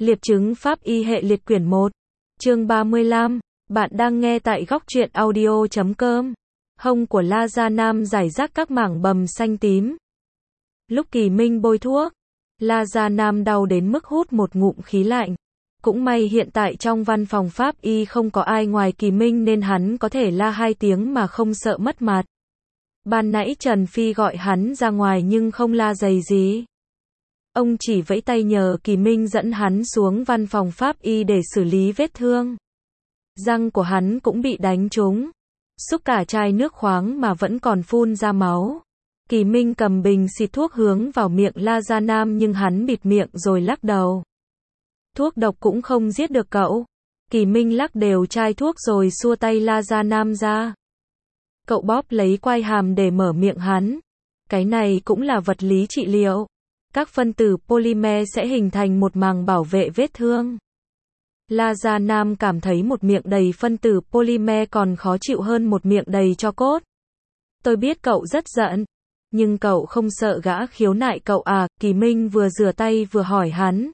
Liệp chứng pháp y hệ liệt quyển 1. Chương 35. Bạn đang nghe tại góc truyện audio.com. Hông của La Gia Nam rải rác các mảng bầm xanh tím. Lúc Kỳ Minh bôi thuốc, La Gia Nam đau đến mức hút một ngụm khí lạnh. Cũng may hiện tại trong văn phòng pháp y không có ai ngoài Kỳ Minh nên hắn có thể la 2 tiếng mà không sợ mất mặt. Ban nãy Trần Phi gọi hắn ra ngoài nhưng không la dày gì. Ông chỉ vẫy tay nhờ Kỳ Minh dẫn hắn xuống văn phòng pháp y để xử lý vết thương. Răng của hắn cũng bị đánh trúng. Xúc cả chai nước khoáng mà vẫn còn phun ra máu. Kỳ Minh cầm bình xịt thuốc hướng vào miệng La Gia Nam nhưng hắn bịt miệng rồi lắc đầu. Thuốc độc cũng không giết được cậu. Kỳ Minh lắc đều chai thuốc rồi xua tay La Gia Nam ra. Cậu bóp lấy quai hàm để mở miệng hắn. Cái này cũng là vật lý trị liệu. Các phân tử polymer sẽ hình thành một màng bảo vệ vết thương. La Gia Nam cảm thấy một miệng đầy phân tử polymer còn khó chịu hơn một miệng đầy tro cốt. Tôi biết cậu rất giận, nhưng cậu không sợ gã khiếu nại cậu à? Kỳ Minh vừa rửa tay vừa hỏi hắn.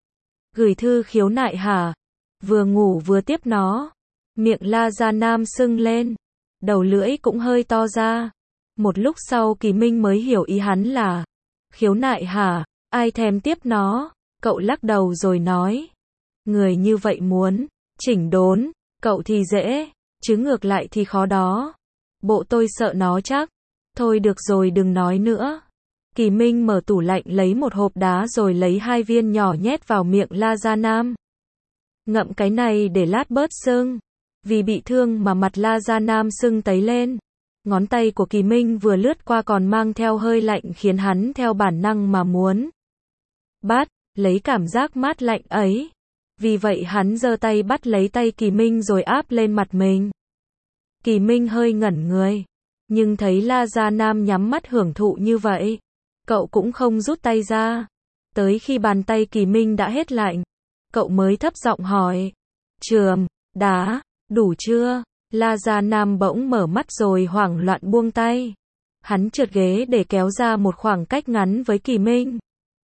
Gửi thư khiếu nại hả? Vừa ngủ vừa tiếp nó. Miệng La Gia Nam sưng lên, đầu lưỡi cũng hơi to ra. Một lúc sau Kỳ Minh mới hiểu ý hắn là khiếu nại hả? Ai thèm tiếp nó? Cậu lắc đầu rồi nói. Người như vậy muốn chỉnh đốn cậu thì dễ, chứ ngược lại thì khó đó. Bộ tôi sợ nó chắc. Thôi được rồi đừng nói nữa. Kỳ Minh mở tủ lạnh lấy một hộp đá rồi lấy 2 viên nhỏ nhét vào miệng La Gia Nam. Ngậm cái này để lát bớt sưng. Vì bị thương mà mặt La Gia Nam sưng tấy lên. Ngón tay của Kỳ Minh vừa lướt qua còn mang theo hơi lạnh khiến hắn theo bản năng mà muốn bắt lấy cảm giác mát lạnh ấy. Vì vậy hắn giơ tay bắt lấy tay Kỳ Minh rồi áp lên mặt mình. Kỳ Minh hơi ngẩn người, nhưng thấy La Gia Nam nhắm mắt hưởng thụ như vậy, cậu cũng không rút tay ra. Tới khi bàn tay Kỳ Minh đã hết lạnh, cậu mới thấp giọng hỏi. Chườm, đá, đủ chưa? La Gia Nam bỗng mở mắt rồi hoảng loạn buông tay. Hắn trượt ghế để kéo ra một khoảng cách ngắn với Kỳ Minh.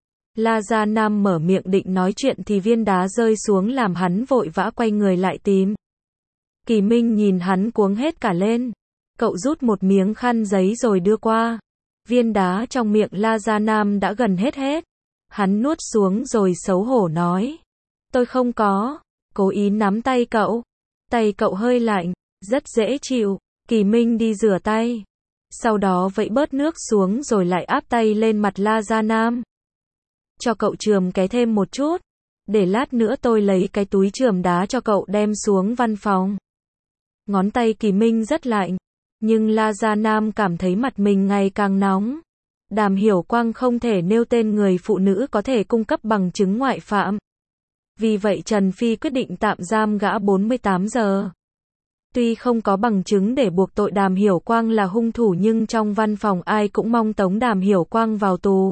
La Gia Nam mở miệng định nói chuyện thì viên đá rơi xuống làm hắn vội vã quay người lại tìm. Kỳ Minh nhìn hắn cuống hết cả lên. Cậu rút một miếng khăn giấy rồi đưa qua. Viên đá trong miệng La Gia Nam đã gần hết. Hắn nuốt xuống rồi xấu hổ nói. Tôi không có. Cố ý nắm tay cậu. Tay cậu hơi lạnh, rất dễ chịu. Kỳ Minh đi rửa tay. Sau đó vẫy bớt nước xuống rồi lại áp tay lên mặt La Gia Nam. Cho cậu chườm cái thêm một chút. Để lát nữa tôi lấy cái túi chườm đá cho cậu đem xuống văn phòng. Ngón tay Kỳ Minh rất lạnh. Nhưng La Gia Nam cảm thấy mặt mình ngày càng nóng. Đàm Hiểu Quang không thể nêu tên người phụ nữ có thể cung cấp bằng chứng ngoại phạm. Vì vậy Trần Phi quyết định tạm giam gã 48 giờ. Tuy không có bằng chứng để buộc tội Đàm Hiểu Quang là hung thủ nhưng trong văn phòng ai cũng mong tống Đàm Hiểu Quang vào tù.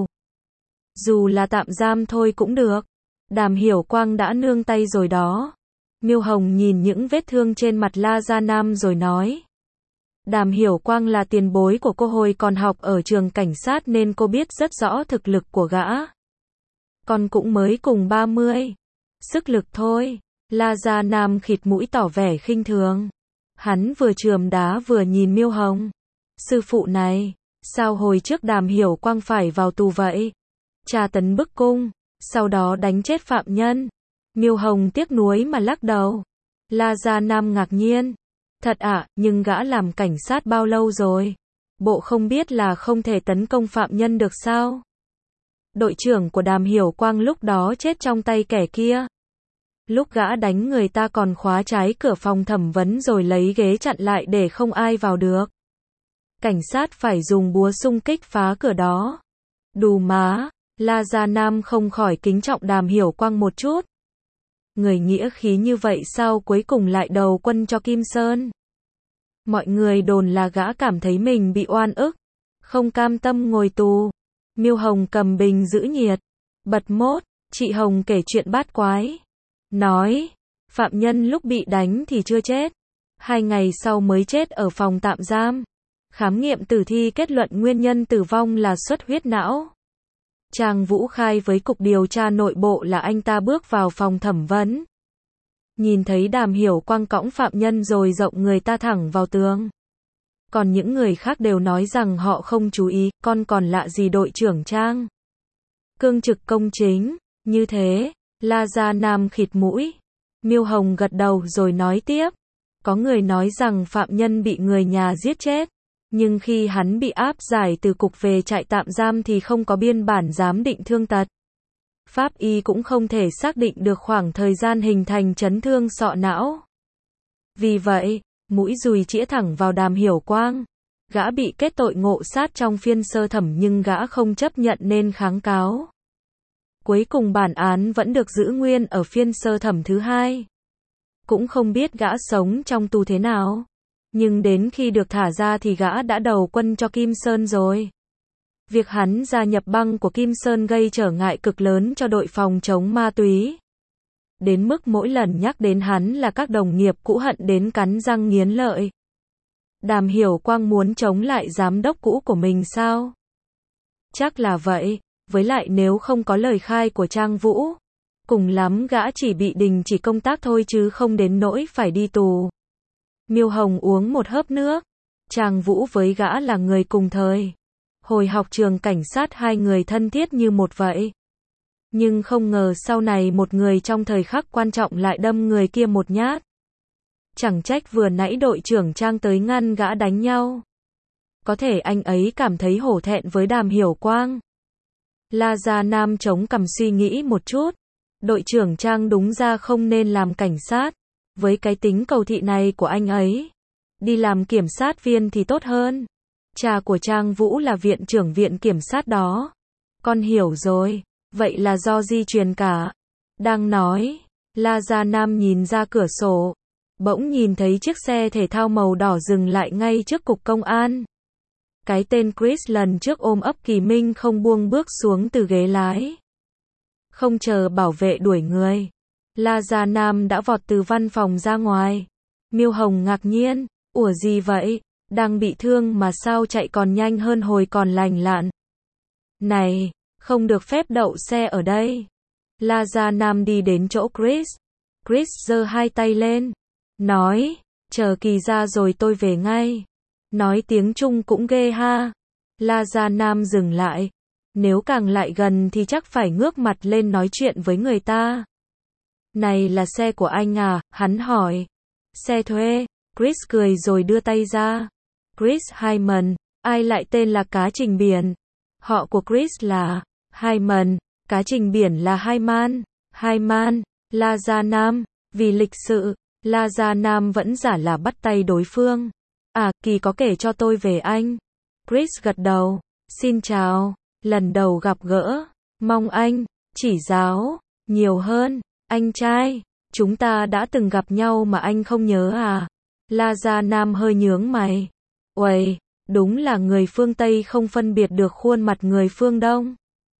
Dù là tạm giam thôi cũng được. Đàm Hiểu Quang đã nương tay rồi đó. Miêu Hồng nhìn những vết thương trên mặt La Gia Nam rồi nói. Đàm Hiểu Quang là tiền bối của cô hồi còn học ở trường cảnh sát nên cô biết rất rõ thực lực của gã. Con cũng mới cùng 30. Sức lực thôi. La Gia Nam khịt mũi tỏ vẻ khinh thường. Hắn vừa chườm đá vừa nhìn Miêu Hồng. Sư phụ này, sao hồi trước Đàm Hiểu Quang phải vào tù vậy? Tra tấn bức cung, sau đó đánh chết phạm nhân. Miêu Hồng tiếc nuối mà lắc đầu. La Gia Nam ngạc nhiên. Thật ạ, nhưng gã làm cảnh sát bao lâu rồi? Bộ không biết là không thể tấn công phạm nhân được sao? Đội trưởng của Đàm Hiểu Quang lúc đó chết trong tay kẻ kia. Lúc gã đánh người ta còn khóa trái cửa phòng thẩm vấn rồi lấy ghế chặn lại để không ai vào được. Cảnh sát phải dùng búa xung kích phá cửa đó. Đù má, La Gia Nam không khỏi kính trọng Đàm Hiểu Quang một chút. Người nghĩa khí như vậy sao cuối cùng lại đầu quân cho Kim Sơn? Mọi người đồn là gã cảm thấy mình bị oan ức, không cam tâm ngồi tù. Miêu Hồng cầm bình giữ nhiệt. Bật mốt, chị Hồng kể chuyện bát quái. Nói, phạm nhân lúc bị đánh thì chưa chết. 2 ngày sau mới chết ở phòng tạm giam. Khám nghiệm tử thi kết luận nguyên nhân tử vong là xuất huyết não. Trang Vũ khai với cục điều tra nội bộ là anh ta bước vào phòng thẩm vấn. Nhìn thấy Đàm Hiểu Quang cõng phạm nhân rồi rộng người ta thẳng vào tường. Còn những người khác đều nói rằng họ không chú ý, con còn lạ gì đội trưởng Trang. Cương trực công chính, như thế, La Gia Nam khịt mũi. Miêu Hồng gật đầu rồi nói tiếp. Có người nói rằng phạm nhân bị người nhà giết chết. Nhưng khi hắn bị áp giải từ cục về trại tạm giam thì không có biên bản giám định thương tật. Pháp y cũng không thể xác định được khoảng thời gian hình thành chấn thương sọ não. Vì vậy, mũi dùi chĩa thẳng vào Đàm Hiểu Quang. Gã bị kết tội ngộ sát trong phiên sơ thẩm nhưng gã không chấp nhận nên kháng cáo. Cuối cùng bản án vẫn được giữ nguyên ở phiên sơ thẩm thứ hai. Cũng không biết gã sống trong tù thế nào. Nhưng đến khi được thả ra thì gã đã đầu quân cho Kim Sơn rồi. Việc hắn gia nhập băng của Kim Sơn gây trở ngại cực lớn cho đội phòng chống ma túy. Đến mức mỗi lần nhắc đến hắn là các đồng nghiệp cũ hận đến cắn răng nghiến lợi. Đàm Hiểu Quang muốn chống lại giám đốc cũ của mình sao? Chắc là vậy, với lại nếu không có lời khai của Trang Vũ, cùng lắm gã chỉ bị đình chỉ công tác thôi chứ không đến nỗi phải đi tù. Miêu Hồng uống một hớp nước. Trang Vũ với gã là người cùng thời. Hồi học trường cảnh sát hai người thân thiết như một vậy. Nhưng không ngờ sau này một người trong thời khắc quan trọng lại đâm người kia một nhát. Chẳng trách vừa nãy đội trưởng Trang tới ngăn gã đánh nhau. Có thể anh ấy cảm thấy hổ thẹn với Đàm Hiểu Quang. La Gia Nam chống cằm suy nghĩ một chút. Đội trưởng Trang đúng ra không nên làm cảnh sát. Với cái tính cầu thị này của anh ấy, đi làm kiểm sát viên thì tốt hơn. Cha của Trang Vũ là viện trưởng viện kiểm sát đó. Con hiểu rồi, vậy là do di truyền cả. Đang nói, La Gia Nam nhìn ra cửa sổ, bỗng nhìn thấy chiếc xe thể thao màu đỏ dừng lại ngay trước cục công an. Cái tên Chris lần trước ôm ấp Kỳ Minh không buông bước xuống từ ghế lái. Không chờ bảo vệ đuổi người, La Gia Nam đã vọt từ văn phòng ra ngoài. Miêu Hồng ngạc nhiên, ủa gì vậy, đang bị thương mà sao chạy còn nhanh hơn hồi còn lành lặn. Này, không được phép đậu xe ở đây. La Gia Nam đi đến chỗ Chris. Chris giơ hai tay lên, nói, chờ Kỳ ra rồi tôi về ngay. Nói tiếng Trung cũng ghê ha. La Gia Nam dừng lại. Nếu càng lại gần thì chắc phải ngước mặt lên nói chuyện với người ta. Này là xe của anh à? Hắn hỏi. Xe thuê. Chris cười rồi đưa tay ra. Chris Hyman. Ai lại tên là cá trình biển? Họ của Chris là Hyman. Cá trình biển là Hyman. Hyman. La Gia Nam. Vì lịch sự, La Gia Nam vẫn giả là bắt tay đối phương. À, Kỳ có kể cho tôi về anh. Chris gật đầu. Xin chào. Lần đầu gặp gỡ. Mong anh chỉ giáo nhiều hơn. Anh trai, chúng ta đã từng gặp nhau mà anh không nhớ à? La Gia Nam hơi nhướng mày. Uầy, đúng là người phương Tây không phân biệt được khuôn mặt người phương Đông.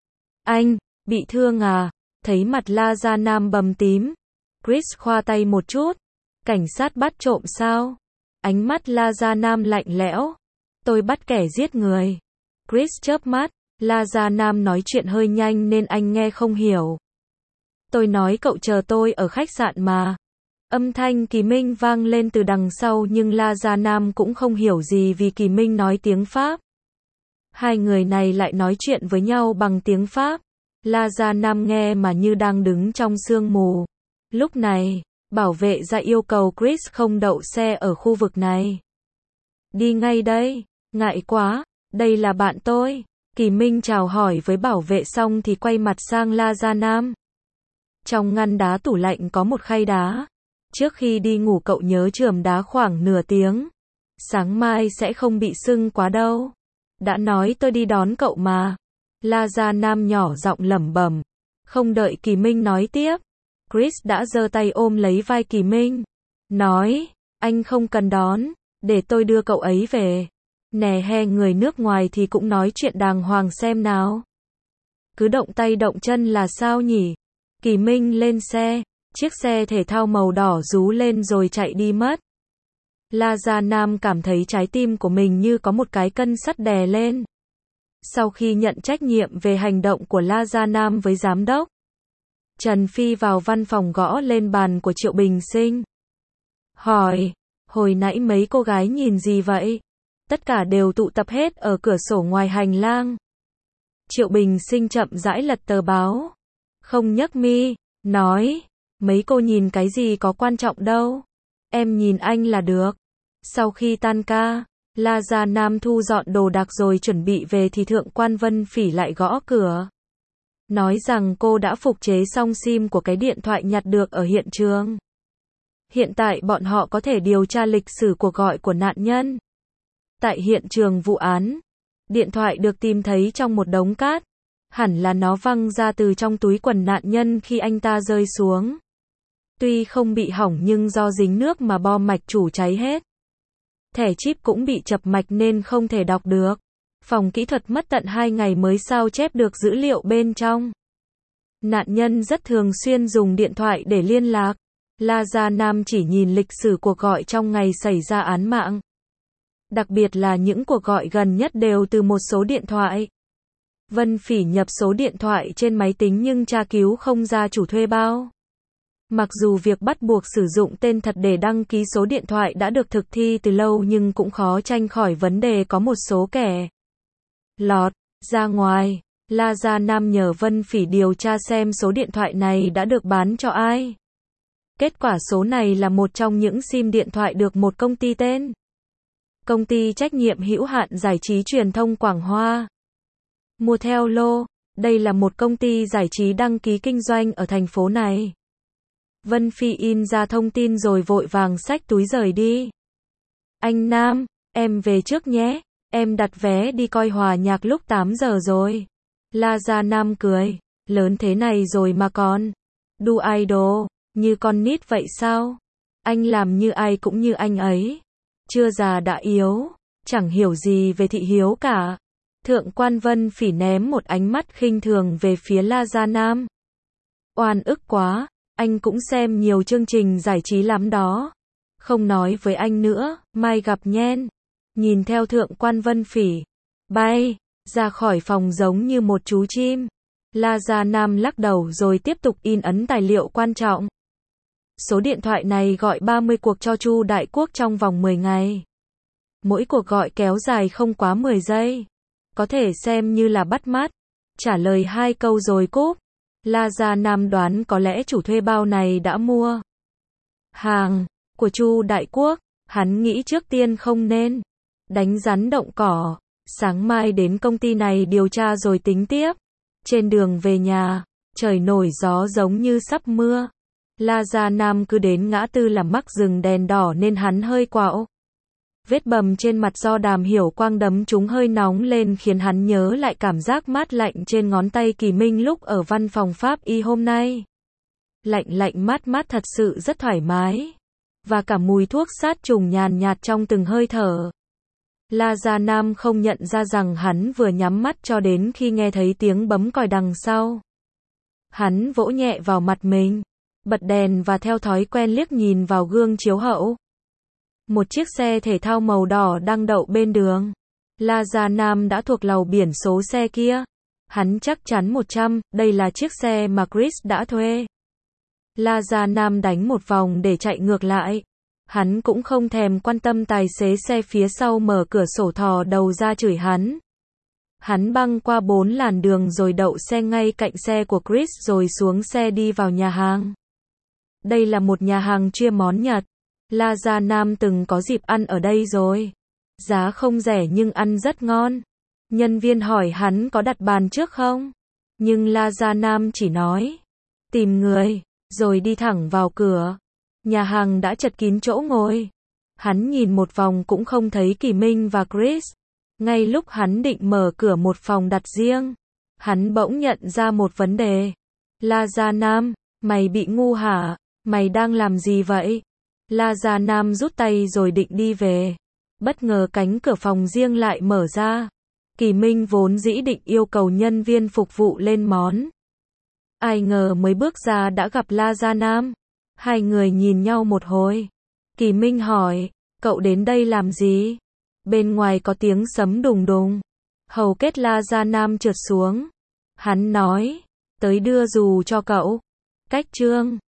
Anh, bị thương à? Thấy mặt La Gia Nam bầm tím. Chris khoa tay một chút. Cảnh sát bắt trộm sao? Ánh mắt La Gia Nam lạnh lẽo. Tôi bắt kẻ giết người. Chris chớp mắt. La Gia Nam nói chuyện hơi nhanh nên anh nghe không hiểu. Tôi nói cậu chờ tôi ở khách sạn mà. Âm thanh Kỳ Minh vang lên từ đằng sau nhưng La Gia Nam cũng không hiểu gì vì Kỳ Minh nói tiếng Pháp. Hai người này lại nói chuyện với nhau bằng tiếng Pháp. La Gia Nam nghe mà như đang đứng trong sương mù. Lúc này, bảo vệ ra yêu cầu Chris không đậu xe ở khu vực này. Đi ngay đây, ngại quá, đây là bạn tôi. Kỳ Minh chào hỏi với bảo vệ xong thì quay mặt sang La Gia Nam. Trong ngăn đá tủ lạnh có một khay đá. Trước khi đi ngủ cậu nhớ chườm đá khoảng nửa tiếng. Sáng mai sẽ không bị sưng quá đâu. Đã nói tôi đi đón cậu mà. La Gia Nam nhỏ giọng lẩm bẩm. Không đợi Kỳ Minh nói tiếp, Chris đã giơ tay ôm lấy vai Kỳ Minh. Nói, anh không cần đón, để tôi đưa cậu ấy về. Nè he, người nước ngoài thì cũng nói chuyện đàng hoàng xem nào. Cứ động tay động chân là sao nhỉ? Kỳ Minh lên xe, chiếc xe thể thao màu đỏ rú lên rồi chạy đi mất. La Gia Nam cảm thấy trái tim của mình như có một cái cân sắt đè lên. Sau khi nhận trách nhiệm về hành động của La Gia Nam với giám đốc, Trần Phi vào văn phòng gõ lên bàn của Triệu Bình Sinh. Hỏi, hồi nãy mấy cô gái nhìn gì vậy? Tất cả đều tụ tập hết ở cửa sổ ngoài hành lang. Triệu Bình Sinh chậm rãi lật tờ báo. Không nhấc mi, nói, mấy cô nhìn cái gì có quan trọng đâu. Em nhìn anh là được. Sau khi tan ca, La Gia Nam thu dọn đồ đạc rồi chuẩn bị về thì Thượng quan Vân Phỉ lại gõ cửa. Nói rằng cô đã phục chế xong sim của cái điện thoại nhặt được ở hiện trường. Hiện tại bọn họ có thể điều tra lịch sử cuộc gọi của nạn nhân. Tại hiện trường vụ án, điện thoại được tìm thấy trong một đống cát. Hẳn là nó văng ra từ trong túi quần nạn nhân khi anh ta rơi xuống. Tuy không bị hỏng nhưng do dính nước mà bo mạch chủ cháy hết. Thẻ chip cũng bị chập mạch nên không thể đọc được. Phòng kỹ thuật mất tận 2 ngày mới sao chép được dữ liệu bên trong. Nạn nhân rất thường xuyên dùng điện thoại để liên lạc. La Gia Nam chỉ nhìn lịch sử cuộc gọi trong ngày xảy ra án mạng. Đặc biệt là những cuộc gọi gần nhất đều từ một số điện thoại. Vân Phỉ nhập số điện thoại trên máy tính nhưng tra cứu không ra chủ thuê bao. Mặc dù việc bắt buộc sử dụng tên thật để đăng ký số điện thoại đã được thực thi từ lâu nhưng cũng khó tránh khỏi vấn đề có một số kẻ lọt ra ngoài. La Gia Nam nhờ Vân Phỉ điều tra xem số điện thoại này đã được bán cho ai. Kết quả số này là một trong những sim điện thoại được một công ty tên Công ty trách nhiệm hữu hạn giải trí truyền thông Quảng Hoa mua theo lô. Đây là một công ty giải trí đăng ký kinh doanh ở thành phố này. Vân Phi in ra thông tin rồi vội vàng xách túi rời đi. Anh Nam, em về trước nhé. Em đặt vé đi coi hòa nhạc lúc 8 giờ rồi. La Gia Nam cười. Lớn thế này rồi mà còn đu idol, như con nít vậy sao? Anh làm như ai cũng như anh ấy. Chưa già đã yếu, chẳng hiểu gì về thị hiếu cả. Thượng quan Vân Phỉ ném một ánh mắt khinh thường về phía La Gia Nam. Oan ức quá, anh cũng xem nhiều chương trình giải trí lắm đó. Không nói với anh nữa, mai gặp nhen. Nhìn theo Thượng quan Vân Phỉ bay ra khỏi phòng giống như một chú chim. La Gia Nam lắc đầu rồi tiếp tục in ấn tài liệu quan trọng. Số điện thoại này gọi 30 cuộc cho Chu Đại Quốc trong vòng 10 ngày. Mỗi cuộc gọi kéo dài không quá 10 giây. Có thể xem như là bắt mắt. Trả lời 2 câu rồi cúp. La Gia Nam đoán có lẽ chủ thuê bao này đã mua hàng của Chu Đại Quốc. Hắn nghĩ trước tiên không nên đánh rắn động cỏ. Sáng mai đến công ty này điều tra rồi tính tiếp. Trên đường về nhà, trời nổi gió giống như sắp mưa. La Gia Nam cứ đến ngã tư là mắc dừng đèn đỏ nên hắn hơi quạo. Vết bầm trên mặt do Đàm Hiểu Quang đấm trúng hơi nóng lên khiến hắn nhớ lại cảm giác mát lạnh trên ngón tay Kỳ Minh lúc ở văn phòng pháp y hôm nay. Lạnh lạnh mát mát thật sự rất thoải mái. Và cả mùi thuốc sát trùng nhàn nhạt trong từng hơi thở. La Gia Nam không nhận ra rằng hắn vừa nhắm mắt cho đến khi nghe thấy tiếng bấm còi đằng sau. Hắn vỗ nhẹ vào mặt mình, bật đèn và theo thói quen liếc nhìn vào gương chiếu hậu. Một chiếc xe thể thao màu đỏ đang đậu bên đường. La Gia Nam đã thuộc lầu biển số xe kia. Hắn chắc chắn 100, đây là chiếc xe mà Chris đã thuê. La Gia Nam đánh một vòng để chạy ngược lại. Hắn cũng không thèm quan tâm tài xế xe phía sau mở cửa sổ thò đầu ra chửi hắn. Hắn băng qua 4 làn đường rồi đậu xe ngay cạnh xe của Chris rồi xuống xe đi vào nhà hàng. Đây là một nhà hàng chuyên món Nhật. La Gia Nam từng có dịp ăn ở đây rồi. Giá không rẻ nhưng ăn rất ngon. Nhân viên hỏi hắn có đặt bàn trước không? Nhưng La Gia Nam chỉ nói tìm người, rồi đi thẳng vào cửa. Nhà hàng đã chật kín chỗ ngồi. Hắn nhìn một vòng cũng không thấy Kỳ Minh và Chris. Ngay lúc hắn định mở cửa một phòng đặt riêng, hắn bỗng nhận ra một vấn đề. La Gia Nam, mày bị ngu hả? Mày đang làm gì vậy? La Gia Nam rút tay rồi định đi về. Bất ngờ cánh cửa phòng riêng lại mở ra. Kỳ Minh vốn dĩ định yêu cầu nhân viên phục vụ lên món. Ai ngờ mới bước ra đã gặp La Gia Nam. Hai người nhìn nhau một hồi. Kỳ Minh hỏi, cậu đến đây làm gì? Bên ngoài có tiếng sấm đùng đùng. Hầu kết La Gia Nam trượt xuống. Hắn nói, tới đưa dù cho cậu. Cách chương